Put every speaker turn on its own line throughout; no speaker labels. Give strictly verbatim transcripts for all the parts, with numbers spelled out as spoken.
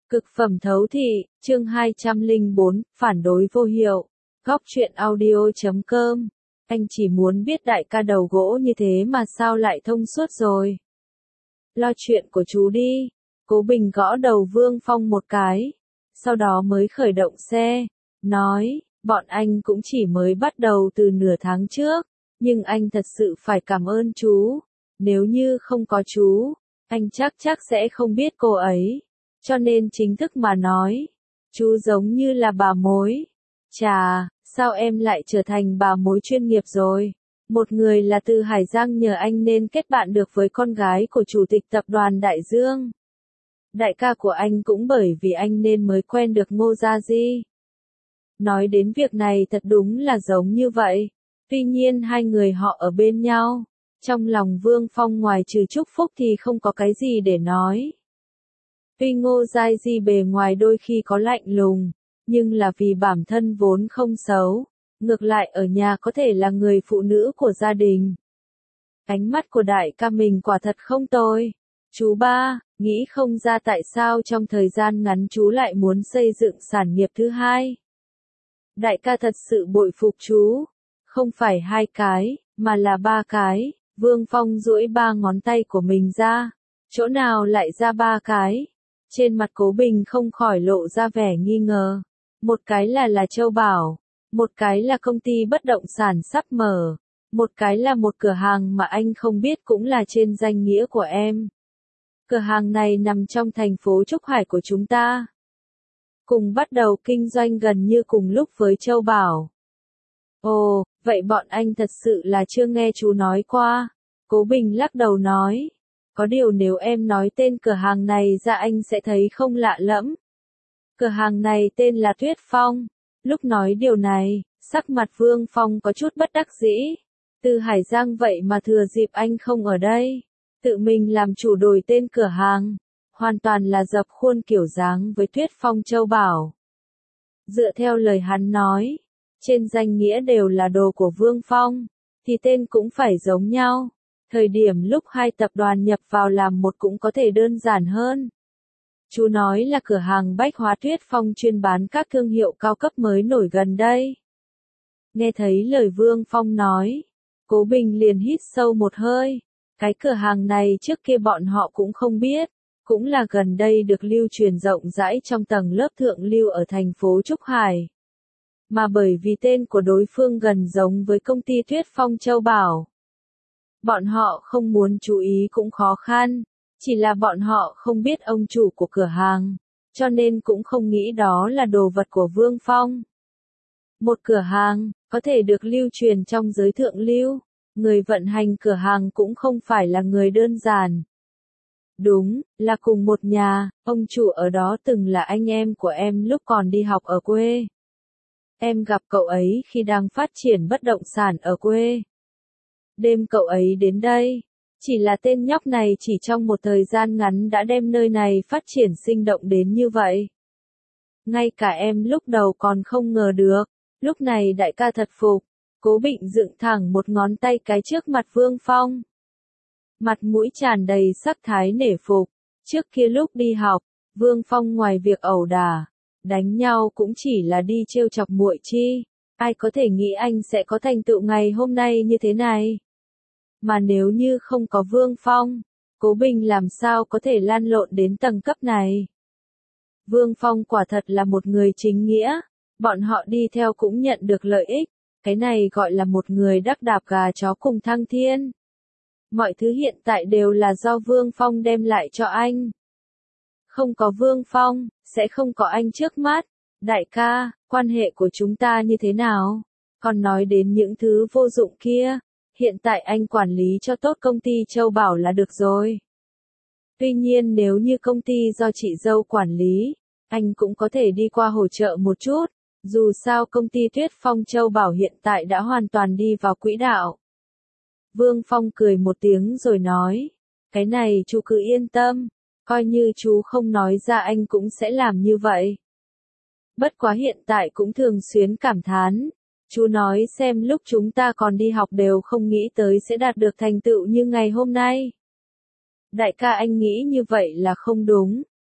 Cực phẩm thấu thị, chương hai trăm lẻ bốn, phản đối vô hiệu. Góc truyện audio chấm com. Anh chỉ muốn biết đại ca đầu gỗ như thế mà sao lại thông suốt rồi. Lo chuyện của chú đi. Cố Bình gõ đầu Vương Phong một cái. Sau đó mới khởi động xe. Nói, bọn anh cũng chỉ mới bắt đầu từ nửa tháng trước. Nhưng anh thật sự phải cảm ơn chú. Nếu như không có chú, anh chắc chắc sẽ không biết cô ấy. Cho nên chính thức mà nói, chú giống như là bà mối. Chà, sao em lại trở thành bà mối chuyên nghiệp rồi? Một người là từ Hải Giang nhờ anh nên kết bạn được với con gái của chủ tịch tập đoàn Đại Dương. Đại ca của anh cũng bởi vì anh nên mới quen được Ngô Gia Di. Nói đến việc này thật đúng là giống như vậy. Tuy nhiên hai người họ ở bên nhau. Trong lòng Vương Phong ngoài trừ chúc phúc thì không có cái gì để nói. Tuy Ngô Gia Di bề ngoài đôi khi có lạnh lùng, nhưng là vì bản thân vốn không xấu, ngược lại ở nhà có thể là người phụ nữ của gia đình. Ánh mắt của đại ca mình quả thật không tồi. Chú ba, nghĩ không ra tại sao trong thời gian ngắn chú lại muốn xây dựng sản nghiệp thứ hai. Đại ca thật sự bội phục chú, không phải hai cái, mà là ba cái. Vương Phong duỗi ba ngón tay của mình ra, chỗ nào lại ra ba cái? Trên mặt Cố Bình không khỏi lộ ra vẻ nghi ngờ. Một cái là là Châu Bảo, một cái là công ty bất động sản sắp mở, một cái là một cửa hàng mà anh không biết cũng là trên danh nghĩa của em. Cửa hàng này nằm trong thành phố Trúc Hải của chúng ta. Cùng bắt đầu kinh doanh gần như cùng lúc với Châu Bảo. Ồ, vậy bọn anh thật sự là chưa nghe chú nói qua. Cố Bình lắc đầu nói. Có điều nếu em nói tên cửa hàng này ra anh sẽ thấy không lạ lẫm. Cửa hàng này tên là Tuyết Phong. Lúc nói điều này, sắc mặt Vương Phong có chút bất đắc dĩ. Từ Hải Giang vậy mà thừa dịp anh không ở đây. Tự mình làm chủ đổi tên cửa hàng. Hoàn toàn là dập khuôn kiểu dáng với Tuyết Phong Châu Bảo. Dựa theo lời hắn nói, trên danh nghĩa đều là đồ của Vương Phong, thì tên cũng phải giống nhau. Thời điểm lúc hai tập đoàn nhập vào làm một cũng có thể đơn giản hơn. Chú nói là cửa hàng bách hóa Tuyết Phong chuyên bán các thương hiệu cao cấp mới nổi gần đây. Nghe thấy lời Vương Phong nói, Cố Bình liền hít sâu một hơi. Cái cửa hàng này trước kia bọn họ cũng không biết, cũng là gần đây được lưu truyền rộng rãi trong tầng lớp thượng lưu ở thành phố Trúc Hải. Mà bởi vì tên của đối phương gần giống với công ty Tuyết Phong Châu Bảo. Bọn họ không muốn chú ý cũng khó khăn, chỉ là bọn họ không biết ông chủ của cửa hàng, cho nên cũng không nghĩ đó là đồ vật của Vương Phong. Một cửa hàng, có thể được lưu truyền trong giới thượng lưu, người vận hành cửa hàng cũng không phải là người đơn giản. Đúng, là cùng một nhà, ông chủ ở đó từng là anh em của em lúc còn đi học ở quê. Em gặp cậu ấy khi đang phát triển bất động sản ở quê. Đêm cậu ấy đến đây, chỉ là tên nhóc này chỉ trong một thời gian ngắn đã đem nơi này phát triển sinh động đến như vậy. Ngay cả em lúc đầu còn không ngờ được, lúc này đại ca thật phục. Cố Bình dựng thẳng một ngón tay cái trước mặt Vương Phong. Mặt mũi tràn đầy sắc thái nể phục. Trước kia lúc đi học, Vương Phong ngoài việc ẩu đả, đánh nhau cũng chỉ là đi trêu chọc muội chi. Ai có thể nghĩ anh sẽ có thành tựu ngày hôm nay như thế này. Mà nếu như không có Vương Phong, Cố Bình làm sao có thể lan lộn đến tầng cấp này. Vương Phong quả thật là một người chính nghĩa, bọn họ đi theo cũng nhận được lợi ích, cái này gọi là một người đắc đạp gà chó cùng thăng thiên. Mọi thứ hiện tại đều là do Vương Phong đem lại cho anh. Không có Vương Phong, sẽ không có anh trước mắt. Đại ca, quan hệ của chúng ta như thế nào? Còn nói đến những thứ vô dụng kia. Hiện tại anh quản lý cho tốt công ty Châu Bảo là được rồi. Tuy nhiên nếu như công ty do chị dâu quản lý, anh cũng có thể đi qua hỗ trợ một chút. Dù sao công ty Tuyết Phong Châu Bảo hiện tại đã hoàn toàn đi vào quỹ đạo. Vương Phong cười một tiếng rồi nói. Cái này chú cứ yên tâm. Coi như chú không nói ra anh cũng sẽ làm như vậy. Bất quá hiện tại cũng thường xuyên cảm thán. Chú nói xem lúc chúng ta còn đi học đều không nghĩ tới sẽ đạt được thành tựu như ngày hôm nay. Đại ca anh nghĩ như vậy là không đúng.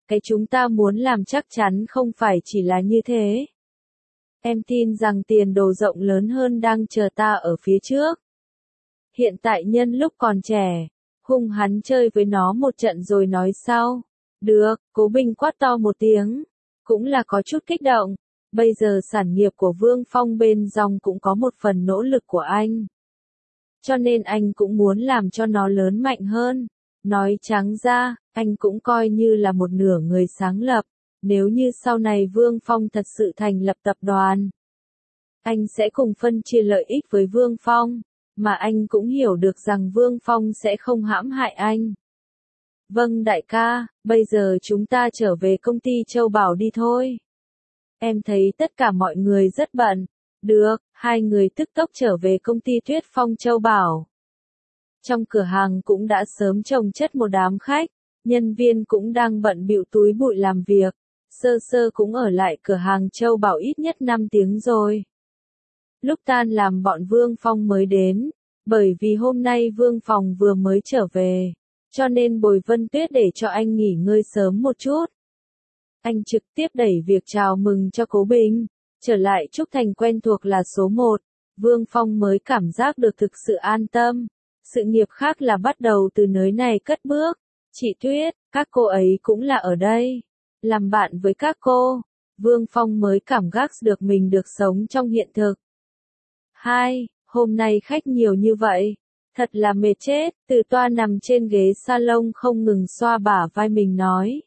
Cái chúng ta muốn làm chắc chắn không phải chỉ là như thế. Em tin rằng tiền đồ rộng lớn hơn đang chờ ta ở phía trước. Hiện tại nhân lúc còn trẻ, hung hắn chơi với nó một trận rồi nói sau. Được, Cố Bình quát to một tiếng, cũng là có chút kích động. Bây giờ sản nghiệp của Vương Phong bên dòng cũng có một phần nỗ lực của anh. Cho nên anh cũng muốn làm cho nó lớn mạnh hơn. Nói trắng ra, anh cũng coi như là một nửa người sáng lập. Nếu như sau này Vương Phong thật sự thành lập tập đoàn, anh sẽ cùng phân chia lợi ích với Vương Phong, mà anh cũng hiểu được rằng Vương Phong sẽ không hãm hại anh. Vâng đại ca, bây giờ chúng ta trở về công ty Châu Bảo đi thôi. Em thấy tất cả mọi người rất bận. Được, hai người tức tốc trở về công ty Tuyết Phong Châu Bảo. Trong cửa hàng cũng đã sớm chồng chất một đám khách, nhân viên cũng đang bận bịu túi bụi làm việc. Sơ sơ cũng ở lại cửa hàng Châu Bảo ít nhất năm tiếng rồi. Lúc tan làm bọn Vương Phong mới đến, bởi vì hôm nay Vương Phong vừa mới trở về, cho nên Bồi Vân Tuyết để cho anh nghỉ ngơi sớm một chút. Anh trực tiếp đẩy việc chào mừng cho Cố Bình, trở lại Trúc Thành quen thuộc là số một, Vương Phong mới cảm giác được thực sự an tâm. Sự nghiệp khác là bắt đầu từ nơi này cất bước. Chị Tuyết, các cô ấy cũng là ở đây. Làm bạn với các cô, Vương Phong mới cảm giác được mình được sống trong hiện thực. Hai, hôm nay khách nhiều như vậy. Thật là mệt chết, Từ Toa nằm trên ghế salon không ngừng xoa bả vai mình nói.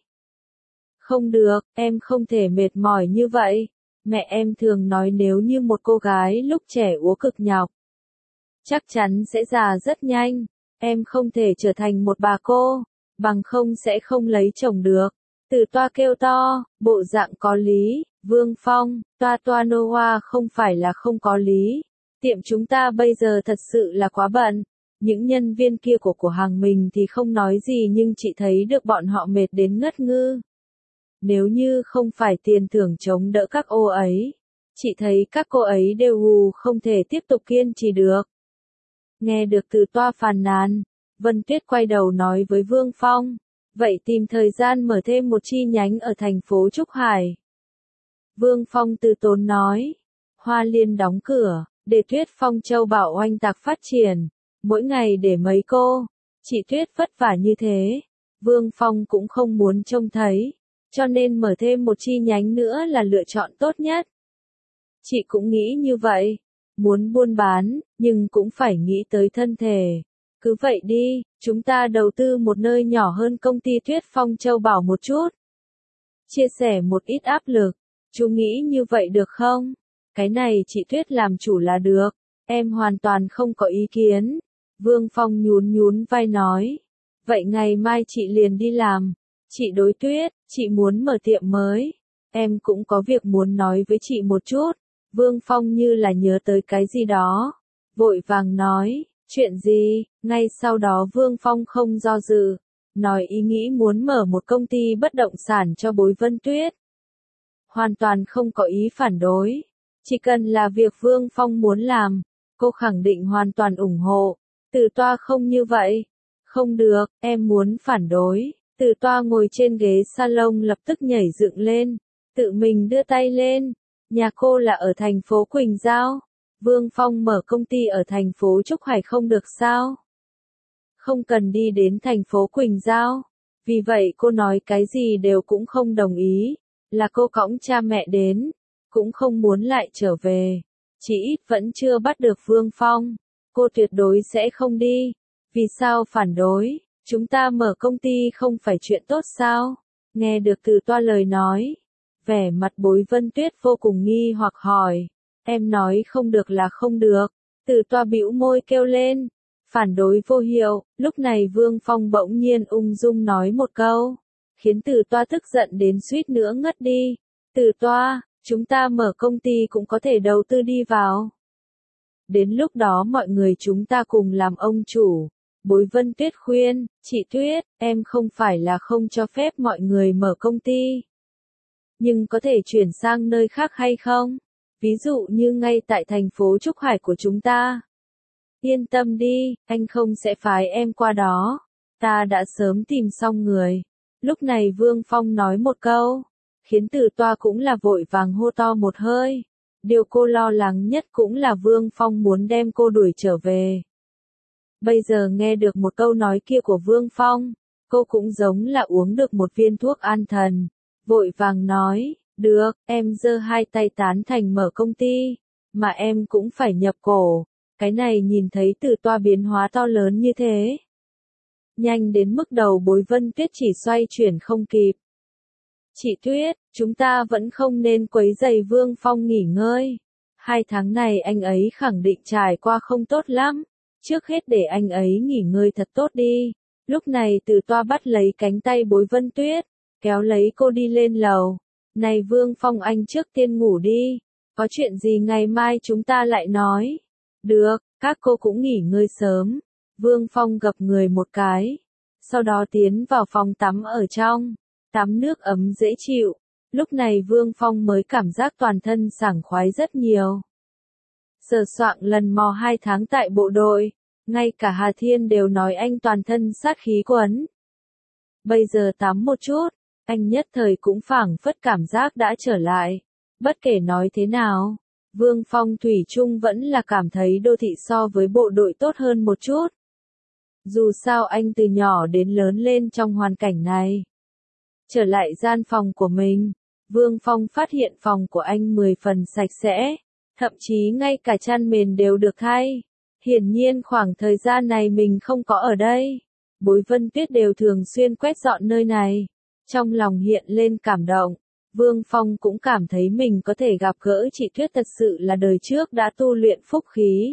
Không được, em không thể mệt mỏi như vậy. Mẹ em thường nói nếu như một cô gái lúc trẻ uống cực nhọc, chắc chắn sẽ già rất nhanh. Em không thể trở thành một bà cô, bằng không sẽ không lấy chồng được. Từ Toa kêu to, bộ dạng có lý. Vương Phong, Toa Toa Noah không phải là không có lý. Tiệm chúng ta bây giờ thật sự là quá bận. Những nhân viên kia của cửa hàng mình thì không nói gì nhưng chị thấy được bọn họ mệt đến ngất ngư. Nếu như không phải tiền thưởng chống đỡ các ô ấy, chị thấy các cô ấy đều hù không thể tiếp tục kiên trì được. Nghe được Từ Toa phàn nàn, Vân Tuyết quay đầu nói với Vương Phong, vậy tìm thời gian mở thêm một chi nhánh ở thành phố Trúc Hải. Vương Phong từ tốn nói, Hoa Liên đóng cửa, để Tuyết Phong Châu Bảo oanh tạc phát triển, mỗi ngày để mấy cô, chị Tuyết vất vả như thế, Vương Phong cũng không muốn trông thấy, cho nên mở thêm một chi nhánh nữa là lựa chọn tốt nhất. Chị cũng nghĩ như vậy, muốn buôn bán, nhưng cũng phải nghĩ tới thân thể. Cứ vậy đi, chúng ta đầu tư một nơi nhỏ hơn công ty Tuyết Phong Châu Bảo một chút. Chia sẻ một ít áp lực, chú nghĩ như vậy được không? Cái này chị Tuyết làm chủ là được, em hoàn toàn không có ý kiến. Vương Phong nhún nhún vai nói, vậy ngày mai chị liền đi làm. Chị đối Tuyết, chị muốn mở tiệm mới. Em cũng có việc muốn nói với chị một chút. Vương Phong như là nhớ tới cái gì đó. Vội vàng nói, chuyện gì? Ngay sau đó Vương Phong không do dự. Nói ý nghĩ muốn mở một công ty bất động sản cho Bối Vân Tuyết. Hoàn toàn không có ý phản đối. Chỉ cần là việc Vương Phong muốn làm, cô khẳng định hoàn toàn ủng hộ. Từ Toa không như vậy. Không được, em muốn phản đối. Từ Toa ngồi trên ghế salon lập tức nhảy dựng lên, tự mình đưa tay lên. Nhà cô là ở thành phố Quỳnh Giao. Vương Phong mở công ty ở thành phố Trúc Hải không được sao? Không cần đi đến thành phố Quỳnh Giao. Vì vậy cô nói cái gì đều cũng không đồng ý. Là cô cõng cha mẹ đến, cũng không muốn lại trở về. Chỉ ít vẫn chưa bắt được Vương Phong. Cô tuyệt đối sẽ không đi. Vì sao phản đối? Chúng ta mở công ty không phải chuyện tốt sao? Nghe được Từ Toa lời nói, vẻ mặt Bối Vân Tuyết vô cùng nghi hoặc hỏi, em nói không được là không được. Từ Toa bĩu môi kêu lên, phản đối vô hiệu. Lúc này Vương Phong bỗng nhiên ung dung nói một câu, khiến Từ Toa tức giận đến suýt nữa ngất đi. Từ Toa, chúng ta mở công ty cũng có thể đầu tư đi vào. Đến lúc đó mọi người chúng ta cùng làm ông chủ. Bối Vân Tuyết khuyên, chị Tuyết, em không phải là không cho phép mọi người mở công ty. Nhưng có thể chuyển sang nơi khác hay không? Ví dụ như ngay tại thành phố Trúc Hải của chúng ta. Yên tâm đi, anh không sẽ phái em qua đó. Ta đã sớm tìm xong người. Lúc này Vương Phong nói một câu, khiến Từ Toa cũng là vội vàng hô to một hơi. Điều cô lo lắng nhất cũng là Vương Phong muốn đem cô đuổi trở về. Bây giờ nghe được một câu nói kia của Vương Phong, cô cũng giống là uống được một viên thuốc an thần, vội vàng nói, được, em giơ hai tay tán thành mở công ty, mà em cũng phải nhập cổ, cái này nhìn thấy Từ Toa biến hóa to lớn như thế. Nhanh đến mức đầu Bối Vân Tuyết chỉ xoay chuyển không kịp. Chị Tuyết, chúng ta vẫn không nên quấy rầy Vương Phong nghỉ ngơi. Hai tháng này anh ấy khẳng định trải qua không tốt lắm. Trước hết để anh ấy nghỉ ngơi thật tốt đi. Lúc này Từ Toa bắt lấy cánh tay Bối Vân Tuyết, kéo lấy cô đi lên lầu. Này Vương Phong, anh trước tiên ngủ đi. Có chuyện gì ngày mai chúng ta lại nói. Được, các cô cũng nghỉ ngơi sớm. Vương Phong gập người một cái. Sau đó tiến vào phòng tắm ở trong. Tắm nước ấm dễ chịu. Lúc này Vương Phong mới cảm giác toàn thân sảng khoái rất nhiều. Sờ soạng lần mò hai tháng tại bộ đội, ngay cả Hà Thiên đều nói anh toàn thân sát khí quấn. Bây giờ tắm một chút, anh nhất thời cũng phảng phất cảm giác đã trở lại. Bất kể nói thế nào, Vương Phong thủy chung vẫn là cảm thấy đô thị so với bộ đội tốt hơn một chút. Dù sao anh từ nhỏ đến lớn lên trong hoàn cảnh này. Trở lại gian phòng của mình, Vương Phong phát hiện phòng của anh mười phần sạch sẽ, thậm chí ngay cả chăn mền đều được thay. Hiển nhiên khoảng thời gian này mình không có ở đây, Bối Vân Tuyết đều thường xuyên quét dọn nơi này. Trong lòng hiện lên cảm động, Vương Phong cũng cảm thấy mình có thể gặp gỡ chị Tuyết thật sự là đời trước đã tu luyện phúc khí.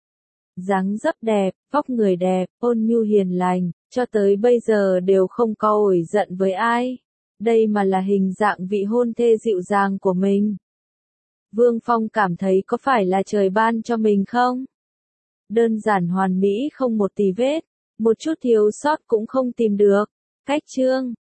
Dáng dấp đẹp, vóc người đẹp, ôn nhu hiền lành, cho tới bây giờ đều không có ổi giận với ai. Đây mà là hình dạng vị hôn thê dịu dàng của mình. Vương Phong cảm thấy có phải là trời ban cho mình không? Đơn giản hoàn mỹ không một tì vết, một chút thiếu sót cũng không tìm được. Cách chương